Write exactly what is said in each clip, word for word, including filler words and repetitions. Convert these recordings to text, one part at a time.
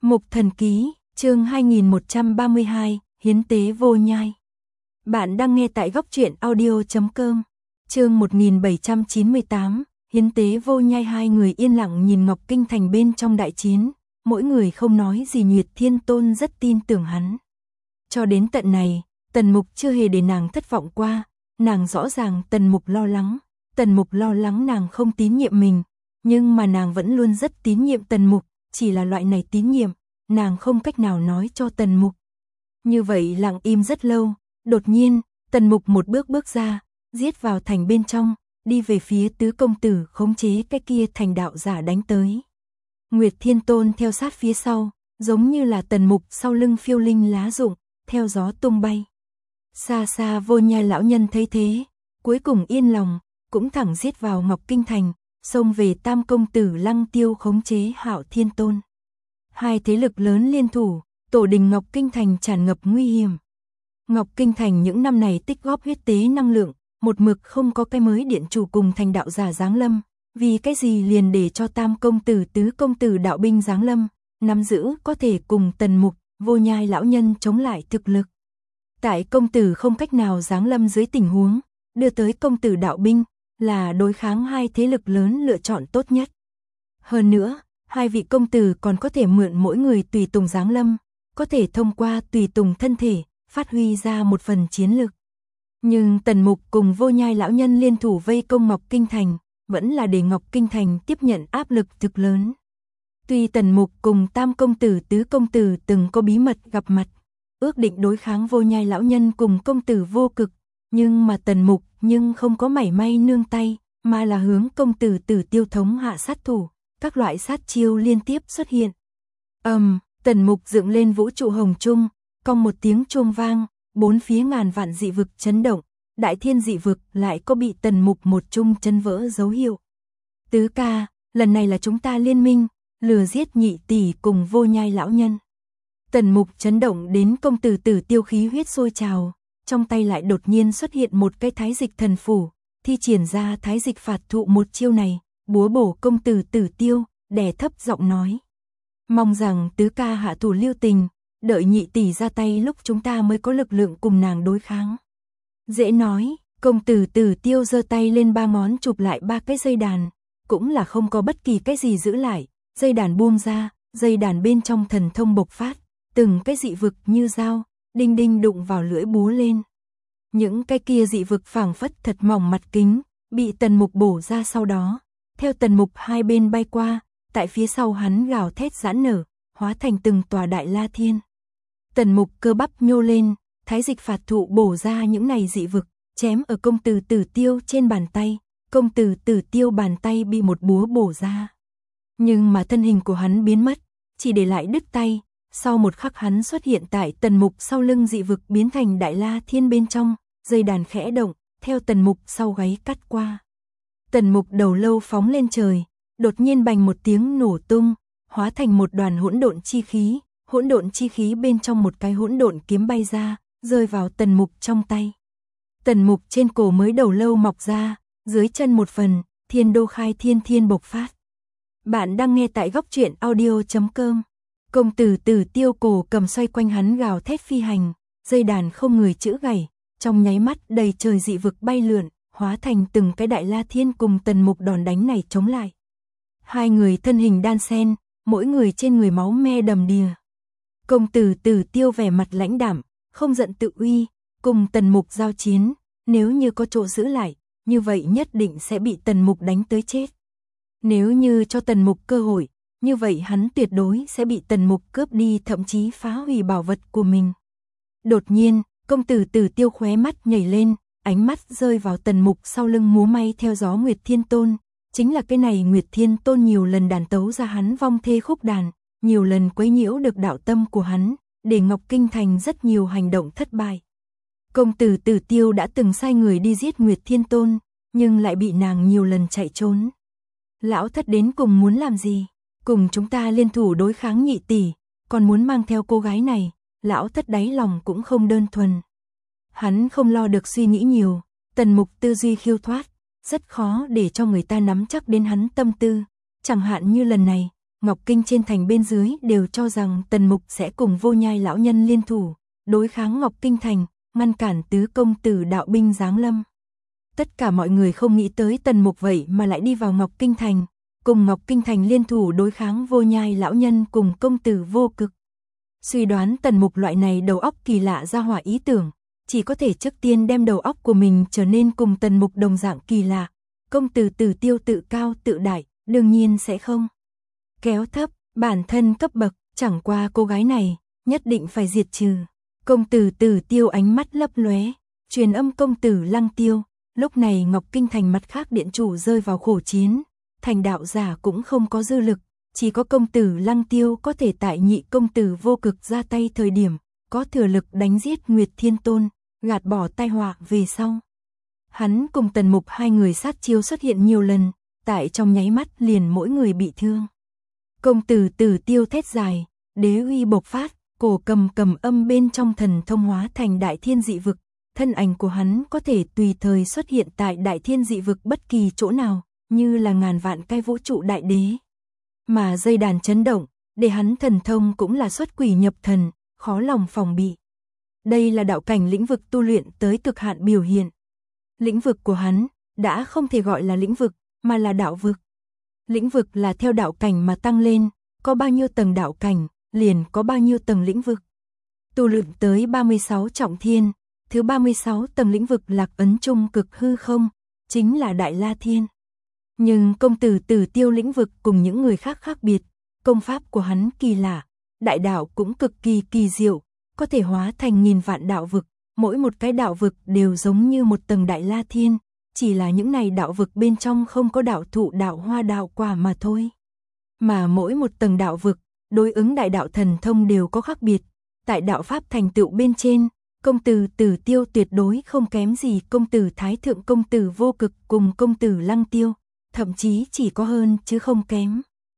Mục Thần Ký, chương hai nghìn một trăm ba mươi hai, Hiến tế vô nhai. Bạn đang nghe tại góc truyện audio chấm com. Chương một nghìn bảy trăm chín mươi tám, Hiến tế vô nhai. Hai người yên lặng nhìn Ngọc Kinh Thành bên trong đại chiến, mỗi người không nói gì. Nguyệt Thiên Tôn rất tin tưởng hắn. Cho đến tận này, Tần Mục chưa hề để nàng thất vọng qua, nàng rõ ràng Tần Mục lo lắng, Tần Mục lo lắng nàng không tín nhiệm mình, nhưng mà nàng vẫn luôn rất tín nhiệm Tần Mục, chỉ là loại này tín nhiệm, nàng không cách nào nói cho Tần Mục. Như vậy lặng im rất lâu, đột nhiên, Tần Mục một bước bước ra, giết vào thành bên trong, đi về phía tứ công tử khống chế cái kia thành đạo giả đánh tới. Nguyệt Thiên Tôn theo sát phía sau, giống như là Tần Mục sau lưng phiêu linh lá rụng, theo gió tung bay. Xa xa Vô Nhai lão nhân thấy thế, cuối cùng yên lòng, cũng thẳng giết vào Ngọc Kinh Thành, xông về Tam công tử Lăng Tiêu khống chế Hạo Thiên Tôn. Hai thế lực lớn liên thủ, tổ đình Ngọc Kinh Thành tràn ngập nguy hiểm. Ngọc Kinh Thành những năm này tích góp huyết tế năng lượng, một mực không có cái mới điện chủ cùng thành đạo giả giáng lâm, vì cái gì liền để cho Tam công tử tứ công tử đạo binh giáng lâm, nắm giữ có thể cùng Tần Mục, Vô Nhai lão nhân chống lại thực lực. Tại công tử không cách nào giáng lâm dưới tình huống, đưa tới công tử đạo binh, là đối kháng hai thế lực lớn lựa chọn tốt nhất. Hơn nữa, hai vị công tử còn có thể mượn mỗi người tùy tùng giáng lâm, có thể thông qua tùy tùng thân thể, phát huy ra một phần chiến lực. Nhưng Tần Mục cùng Vô Nhai lão nhân liên thủ vây công Ngọc Kinh Thành, vẫn là để Ngọc Kinh Thành tiếp nhận áp lực thực lớn. Tuy Tần Mục cùng Tam công tử tứ công tử từng có bí mật gặp mặt, ước định đối kháng Vô Nhai lão nhân cùng công tử Vô Cực, nhưng mà Tần Mục nhưng không có mảy may nương tay, mà là hướng công tử Tử Tiêu thống hạ sát thủ, các loại sát chiêu liên tiếp xuất hiện. Ầm, um, Tần Mục dựng lên vũ trụ hồng trung, cong một tiếng chuông vang, bốn phía ngàn vạn dị vực chấn động, đại thiên dị vực lại có bị Tần Mục một chung chấn vỡ dấu hiệu. Tứ ca, lần này là chúng ta liên minh, lừa giết nhị tỷ cùng Vô Nhai lão nhân. Tần Mục chấn động đến công tử Tử Tiêu khí huyết sôi trào, trong tay lại đột nhiên xuất hiện một cái thái dịch thần phủ, thi triển ra thái dịch phạt thụ một chiêu này, búa bổ công tử Tử Tiêu, đè thấp giọng nói. Mong rằng tứ ca hạ thủ lưu tình, đợi nhị tỷ ra tay lúc chúng ta mới có lực lượng cùng nàng đối kháng. Dễ nói, công tử Tử Tiêu giơ tay lên ba ngón chụp lại ba cái dây đàn, cũng là không có bất kỳ cái gì giữ lại, dây đàn buông ra, dây đàn bên trong thần thông bộc phát, từng cái dị vực như dao, đinh đinh đụng vào lưỡi búa lên. Những cái kia dị vực phảng phất thật mỏng mặt kính, bị Tần Mục bổ ra sau đó, theo Tần Mục hai bên bay qua, tại phía sau hắn gào thét giãn nở, hóa thành từng tòa đại la thiên. Tần Mục cơ bắp nhô lên, thái dịch phạt thụ bổ ra những này dị vực, chém ở công tử Tử Tiêu trên bàn tay, công tử Tử Tiêu bàn tay bị một búa bổ ra. Nhưng mà thân hình của hắn biến mất, chỉ để lại đứt tay, sau một khắc hắn xuất hiện tại Tần Mục sau lưng dị vực biến thành đại la thiên bên trong, dây đàn khẽ động, theo Tần Mục sau gáy cắt qua. Tần Mục đầu lâu phóng lên trời, đột nhiên bành một tiếng nổ tung, hóa thành một đoàn hỗn độn chi khí, hỗn độn chi khí bên trong một cái hỗn độn kiếm bay ra, rơi vào Tần Mục trong tay. Tần Mục trên cổ mới đầu lâu mọc ra, dưới chân một phần, thiên đô khai thiên thiên bộc phát. Bạn đang nghe tại góc truyện audio chấm com. Công tử Tử Tiêu cổ cầm xoay quanh hắn gào thét phi hành, dây đàn không người chữ gảy, trong nháy mắt đầy trời dị vực bay lượn, hóa thành từng cái đại la thiên cùng Tần Mục đòn đánh này chống lại. Hai người thân hình đan xen, mỗi người trên người máu me đầm đìa. Công tử Tử Tiêu vẻ mặt lãnh đạm, không giận tự uy, cùng Tần Mục giao chiến, nếu như có chỗ giữ lại, như vậy nhất định sẽ bị Tần Mục đánh tới chết. Nếu như cho Tần Mục cơ hội, như vậy hắn tuyệt đối sẽ bị Tần Mục cướp đi, thậm chí phá hủy bảo vật của mình. Đột nhiên, công tử Tử Tiêu khóe mắt nhảy lên, ánh mắt rơi vào Tần Mục sau lưng múa may theo gió Nguyệt Thiên Tôn, chính là cái này Nguyệt Thiên Tôn nhiều lần đàn tấu ra hắn vong thê khúc đàn, nhiều lần quấy nhiễu được đạo tâm của hắn, để Ngọc Kinh Thành rất nhiều hành động thất bại. Công tử Tử Tiêu đã từng sai người đi giết Nguyệt Thiên Tôn, nhưng lại bị nàng nhiều lần chạy trốn. Lão thất đến cùng muốn làm gì? Cùng chúng ta liên thủ đối kháng nhị tỷ, còn muốn mang theo cô gái này, lão thất đáy lòng cũng không đơn thuần. Hắn không lo được suy nghĩ nhiều, Tần Mục tư duy khiêu thoát, rất khó để cho người ta nắm chắc đến hắn tâm tư, chẳng hạn như lần này, Ngọc Kinh trên thành bên dưới đều cho rằng Tần Mục sẽ cùng Vô Nhai lão nhân liên thủ, đối kháng Ngọc Kinh thành, ngăn cản tứ công tử đạo binh giáng lâm. Tất cả mọi người không nghĩ tới Tần Mục vậy mà lại đi vào Ngọc Kinh thành, cùng Ngọc Kinh thành liên thủ đối kháng Vô Nhai lão nhân cùng công tử Vô Cực. Suy đoán Tần Mục loại này đầu óc kỳ lạ ra hỏa ý tưởng, chỉ có thể trước tiên đem đầu óc của mình trở nên cùng Tần Mục đồng dạng kỳ lạ. Công tử Tử Tiêu tự cao tự đại, đương nhiên sẽ không kéo thấp bản thân cấp bậc, chẳng qua cô gái này nhất định phải diệt trừ. Công tử Tử Tiêu ánh mắt lấp lóe, truyền âm công tử Lăng Tiêu. Lúc này Ngọc Kinh thành mặt khác điện chủ rơi vào khổ chiến, thành đạo giả cũng không có dư lực, chỉ có công tử Lăng Tiêu có thể tại nhị công tử Vô Cực ra tay thời điểm, có thừa lực đánh giết Nguyệt Thiên Tôn, gạt bỏ tai họa về sau. Hắn cùng Tần Mục hai người sát chiêu xuất hiện nhiều lần, tại trong nháy mắt liền mỗi người bị thương. Công tử Tử Tiêu thét dài, đế uy bộc phát, cổ cầm cầm âm bên trong thần thông hóa thành đại thiên dị vực, thân ảnh của hắn có thể tùy thời xuất hiện tại đại thiên dị vực bất kỳ chỗ nào, như là ngàn vạn cái vũ trụ đại đế. Mà dây đàn chấn động, để hắn thần thông cũng là xuất quỷ nhập thần, khó lòng phòng bị. Đây là đạo cảnh lĩnh vực tu luyện tới cực hạn biểu hiện. Lĩnh vực của hắn đã không thể gọi là lĩnh vực, mà là đạo vực. Lĩnh vực là theo đạo cảnh mà tăng lên, có bao nhiêu tầng đạo cảnh, liền có bao nhiêu tầng lĩnh vực. Tu luyện tới ba mươi sáu trọng thiên, thứ ba mươi sáu tầng lĩnh vực lạc ấn trung cực hư không, chính là Đại La Thiên. Nhưng công tử Tử Tiêu lĩnh vực cùng những người khác khác biệt, công pháp của hắn kỳ lạ, đại đạo cũng cực kỳ kỳ diệu, có thể hóa thành nghìn vạn đạo vực, mỗi một cái đạo vực đều giống như một tầng Đại La Thiên, chỉ là những này đạo vực bên trong không có đạo thụ đạo hoa đạo quả mà thôi. Mà mỗi một tầng đạo vực, đối ứng đại đạo thần thông đều có khác biệt, tại đạo pháp thành tựu bên trên, công tử Tử Tiêu tuyệt đối không kém gì công tử Thái Thượng công tử Vô Cực cùng công tử Lăng Tiêu, thậm chí chỉ có hơn chứ không kém.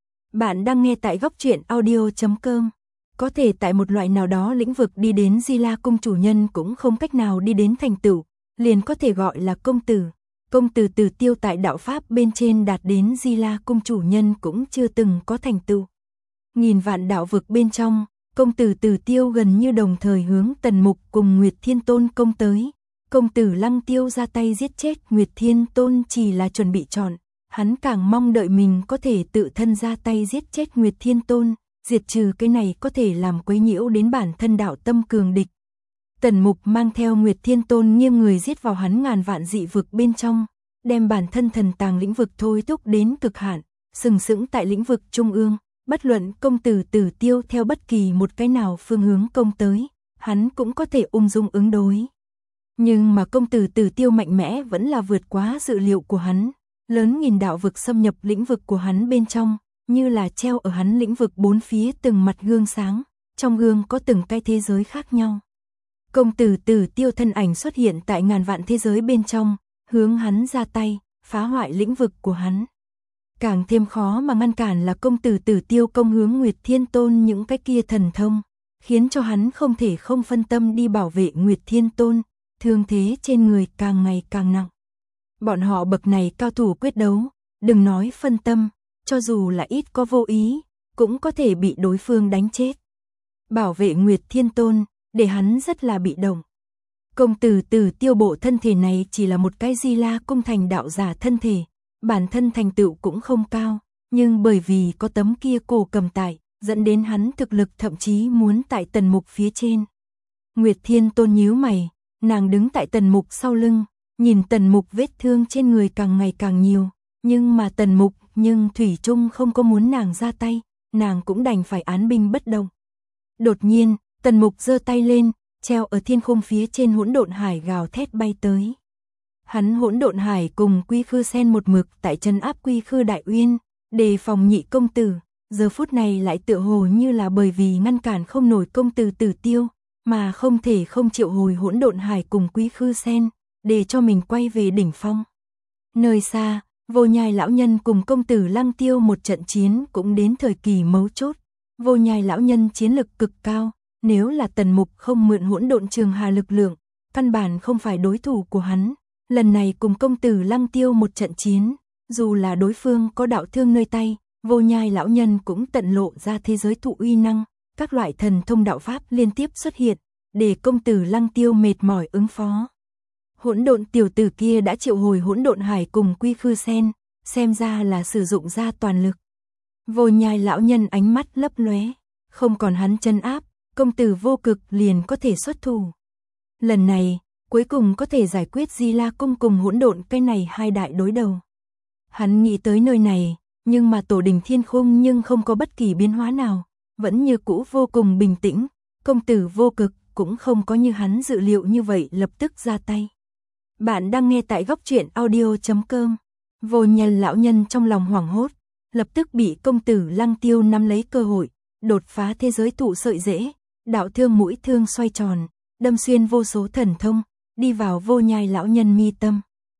Bạn đang nghe tại góc truyện audio chấm com. Có thể tại một loại nào đó lĩnh vực đi đến Di La cung chủ nhân cũng không cách nào đi đến thành tựu, liền có thể gọi là công tử. Công tử Tử Tiêu tại đạo pháp bên trên đạt đến Di La cung chủ nhân cũng chưa từng có thành tựu. Nghìn vạn đạo vực bên trong, công tử Tử Tiêu gần như đồng thời hướng Tần Mục cùng Nguyệt Thiên Tôn công tới. Công tử Lăng Tiêu ra tay giết chết Nguyệt Thiên Tôn chỉ là chuẩn bị chọn, hắn càng mong đợi mình có thể tự thân ra tay giết chết Nguyệt Thiên Tôn, diệt trừ cái này có thể làm quấy nhiễu đến bản thân đạo tâm cường địch. Tần Mục mang theo Nguyệt Thiên Tôn nghiêng người giết vào hắn ngàn vạn dị vực bên trong, đem bản thân thần tàng lĩnh vực thôi thúc đến cực hạn, sừng sững tại lĩnh vực trung ương, bất luận công tử Tử Tiêu theo bất kỳ một cái nào phương hướng công tới, hắn cũng có thể ung dung ứng đối. Nhưng mà công tử Tử Tiêu mạnh mẽ vẫn là vượt quá dự liệu của hắn, lớn nghìn đạo vực xâm nhập lĩnh vực của hắn bên trong, như là treo ở hắn lĩnh vực bốn phía từng mặt gương sáng, trong gương có từng cái thế giới khác nhau. Công tử Tử Tiêu thân ảnh xuất hiện tại ngàn vạn thế giới bên trong, hướng hắn ra tay, phá hoại lĩnh vực của hắn. Càng thêm khó mà ngăn cản là công tử Tử Tiêu công hướng Nguyệt Thiên Tôn những cái kia thần thông, khiến cho hắn không thể không phân tâm đi bảo vệ Nguyệt Thiên Tôn, thương thế trên người càng ngày càng nặng. Bọn họ bậc này cao thủ quyết đấu, đừng nói phân tâm, cho dù là ít có vô ý, cũng có thể bị đối phương đánh chết. Bảo vệ Nguyệt Thiên Tôn, để hắn rất là bị động. Công tử Tử Tiêu bộ thân thể này chỉ là một cái Di La cung thành đạo giả thân thể, bản thân thành tựu cũng không cao, nhưng bởi vì có tấm kia cổ cầm tại, dẫn đến hắn thực lực thậm chí muốn tại Tần Mục phía trên. Nguyệt Thiên Tôn nhíu mày, nàng đứng tại Tần Mục sau lưng, nhìn Tần Mục vết thương trên người càng ngày càng nhiều, nhưng mà Tần Mục nhưng thủy chung không có muốn nàng ra tay, nàng cũng đành phải án binh bất động. Đột nhiên, Tần Mục giơ tay lên, treo ở thiên khung phía trên hỗn độn hải gào thét bay tới. Hắn hỗn độn hải cùng Quy Khư Sen một mực tại trấn áp Quy Khư Đại Uyên, đề phòng nhị công tử, giờ phút này lại tựa hồ như là bởi vì ngăn cản không nổi công tử Tử Tiêu, mà không thể không triệu hồi hỗn độn hải cùng Quy Khư Sen, để cho mình quay về đỉnh phong. Nơi xa, Vô Nhai lão nhân cùng công tử Lăng Tiêu một trận chiến cũng đến thời kỳ mấu chốt. Vô Nhai lão nhân chiến lực cực cao, nếu là Tần Mục không mượn hỗn độn trường hà lực lượng, căn bản không phải đối thủ của hắn. Lần này cùng công tử Lăng Tiêu một trận chiến, dù là đối phương có đạo thương nơi tay, Vô Nhai lão nhân cũng tận lộ ra thế giới thụ uy năng, các loại thần thông đạo pháp liên tiếp xuất hiện, để công tử Lăng Tiêu mệt mỏi ứng phó. Hỗn độn tiểu tử kia đã triệu hồi hỗn độn hải cùng quy khư sen, xem ra là sử dụng ra toàn lực. Vô Nhai lão nhân ánh mắt lấp lóe, không còn hắn chân áp, công tử Vô Cực liền có thể xuất thủ. Lần này, cuối cùng có thể giải quyết Di La Cung cùng hỗn độn cái này hai đại đối đầu. Hắn nghĩ tới nơi này, nhưng mà tổ đình thiên khung nhưng không có bất kỳ biến hóa nào, vẫn như cũ vô cùng bình tĩnh, công tử Vô Cực cũng không có như hắn dự liệu như vậy lập tức ra tay. Bạn đang nghe tại góc truyện audio chấm com. Vô Nhai lão nhân trong lòng hoảng hốt, lập tức bị công tử Lăng Tiêu nắm lấy cơ hội, đột phá thế giới tụ sợi rễ, đạo thương mũi thương xoay tròn, đâm xuyên vô số thần thông, đi vào Vô Nhai lão nhân mi tâm.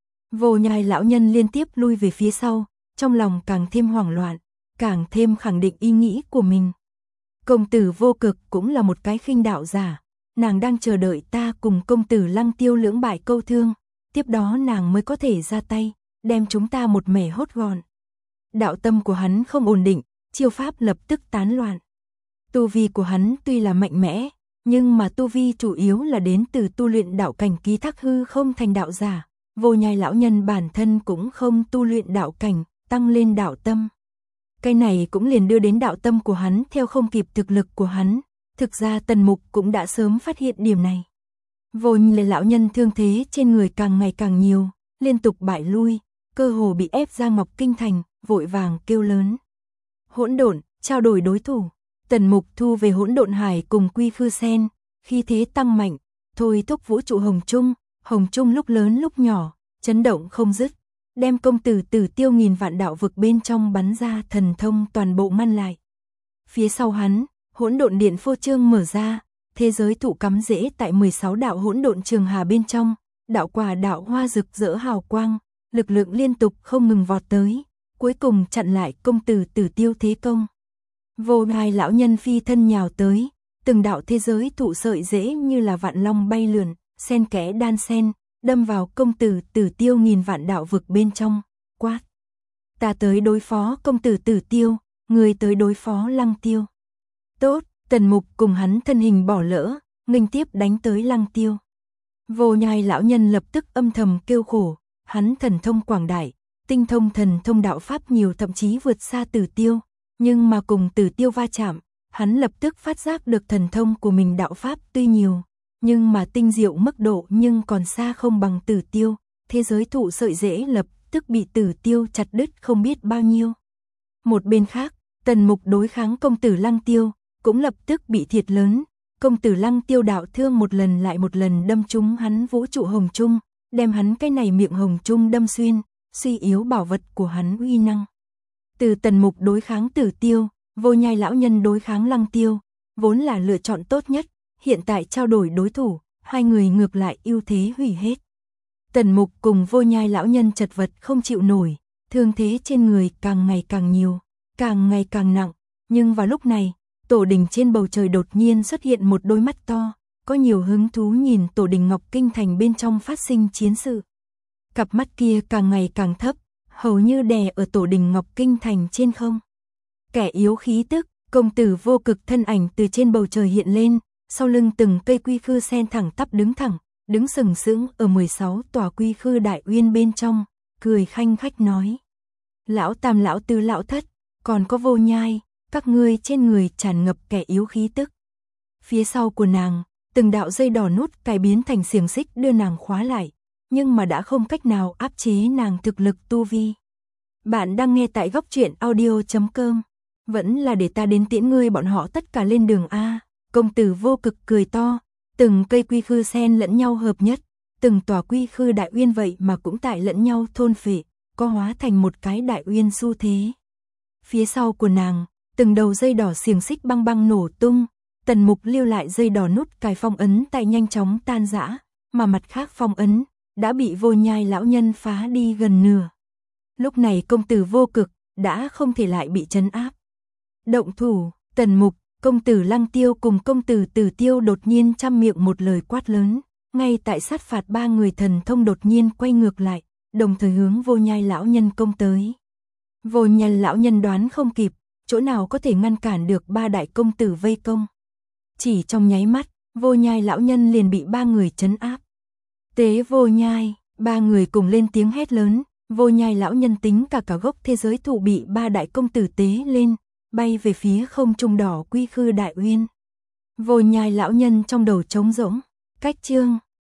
Vô Nhai lão nhân liên tiếp lui về phía sau, trong lòng càng thêm hoảng loạn, càng thêm khẳng định ý nghĩ của mình. Công tử Vô Cực cũng là một cái khinh đạo giả, nàng đang chờ đợi ta cùng công tử Lăng Tiêu lưỡng bại câu thương, tiếp đó nàng mới có thể ra tay, đem chúng ta một mẻ hốt gọn. Đạo tâm của hắn không ổn định, chiêu pháp lập tức tán loạn. Tu vi của hắn tuy là mạnh mẽ, nhưng mà tu vi chủ yếu là đến từ tu luyện đạo cảnh ký thác hư không thành đạo giả. Vô Nhai lão nhân bản thân cũng không tu luyện đạo cảnh, tăng lên đạo tâm. Cái này cũng liền đưa đến đạo tâm của hắn theo không kịp thực lực của hắn. Thực ra Tần Mục cũng đã sớm phát hiện điểm này. Vô Nhai lão nhân thương thế trên người càng ngày càng nhiều, liên tục bại lui, cơ hồ bị ép ra Ngọc Kinh Thành, vội vàng kêu lớn. Hỗn độn, trao đổi đối thủ. Tần Mục thu về hỗn độn hải cùng quy khư sen, khi thế tăng mạnh, thôi thúc vũ trụ hồng trung, hồng trung lúc lớn lúc nhỏ, chấn động không dứt, đem công tử Tử Tiêu nghìn vạn đạo vực bên trong bắn ra thần thông toàn bộ ngăn lại. Phía sau hắn, hỗn độn điện phô trương mở ra, thế giới thụ cắm rễ tại mười sáu đạo hỗn độn trường hà bên trong, đạo quả đạo hoa rực rỡ hào quang, lực lượng liên tục không ngừng vọt tới, cuối cùng chặn lại công tử Tử Tiêu thế công. Vô Nhai lão nhân phi thân nhào tới, từng đạo thế giới thụ sợi rễ như là vạn long bay lượn, xen kẽ đan xen, đâm vào công tử Tử Tiêu nghìn vạn đạo vực bên trong, quát. Ta tới đối phó công tử Tử Tiêu, người tới đối phó Lăng Tiêu. Tốt, Tần Mục cùng hắn thân hình bỏ lỡ, nghênh tiếp đánh tới Lăng Tiêu. Vô Nhai lão nhân lập tức âm thầm kêu khổ, hắn thần thông quảng đại, tinh thông thần thông đạo pháp nhiều thậm chí vượt xa Tử Tiêu, nhưng mà cùng Tử Tiêu va chạm, hắn lập tức phát giác được thần thông của mình đạo pháp tuy nhiều, nhưng mà tinh diệu mức độ nhưng còn xa không bằng Tử Tiêu, thế giới thụ sợi rễ lập tức bị Tử Tiêu chặt đứt không biết bao nhiêu. Một bên khác, Tần Mục đối kháng công tử Lăng Tiêu, cũng lập tức bị thiệt lớn, công tử Lăng Tiêu đạo thương một lần lại một lần đâm trúng hắn vũ trụ hồng trung, đem hắn cái này miệng hồng trung đâm xuyên, suy yếu bảo vật của hắn uy năng. Từ Tần Mục đối kháng Tử Tiêu, Vô Nhai lão nhân đối kháng Lăng Tiêu, vốn là lựa chọn tốt nhất, hiện tại trao đổi đối thủ, hai người ngược lại ưu thế hủy hết. Tần Mục cùng Vô Nhai lão nhân chật vật không chịu nổi, thương thế trên người càng ngày càng nhiều, càng ngày càng nặng, nhưng vào lúc này, tổ đình trên bầu trời đột nhiên xuất hiện một đôi mắt to, có nhiều hứng thú nhìn tổ đình Ngọc Kinh Thành bên trong phát sinh chiến sự. Cặp mắt kia càng ngày càng thấp, hầu như đè ở tổ đình Ngọc Kinh Thành trên không. Kẻ yếu khí tức, công tử Vô Cực thân ảnh từ trên bầu trời hiện lên, sau lưng từng cây quy khư sen thẳng tắp đứng thẳng, đứng sừng sững ở mười sáu tòa quy khư đại uyên bên trong, cười khanh khách nói. Lão Tam lão Tư lão Thất, còn có Vô Nhai, các ngươi trên người tràn ngập kẻ yếu khí tức. Phía sau của nàng, từng đạo dây đỏ nút cài biến thành xiềng xích đưa nàng khóa lại, nhưng mà đã không cách nào áp chế nàng thực lực tu vi. Bạn đang nghe tại góc truyện audio chấm com. Vẫn là để ta đến tiễn ngươi bọn họ tất cả lên đường A. Công tử Vô Cực cười to, từng cây quy khư sen lẫn nhau hợp nhất, từng tòa quy khư đại uyên vậy mà cũng tại lẫn nhau thôn phệ, có hóa thành một cái đại uyên xu thế. Phía sau của nàng, từng đầu dây đỏ xiềng xích băng băng nổ tung, Tần Mục lưu lại dây đỏ nút cài phong ấn tại nhanh chóng tan rã, mà mặt khác phong ấn đã bị Vô Nhai lão nhân phá đi gần nửa. Lúc này công tử Vô Cực đã không thể lại bị trấn áp. Động thủ, Tần Mục, công tử Lăng Tiêu cùng công tử Tử Tiêu đột nhiên trăm miệng một lời quát lớn, ngay tại sát phạt ba người thần thông đột nhiên quay ngược lại, đồng thời hướng Vô Nhai lão nhân công tới. Vô Nhai lão nhân đoán không kịp, chỗ nào có thể ngăn cản được ba đại công tử vây công. Chỉ trong nháy mắt, Vô Nhai lão nhân liền bị ba người trấn áp. Tế Vô Nhai, ba người cùng lên tiếng hét lớn, Vô Nhai lão nhân tính cả cả gốc thế giới thụ bị ba đại công tử tế lên, bay về phía không trung đỏ quy khư đại uyên. Vô Nhai lão nhân trong đầu trống rỗng, cách chương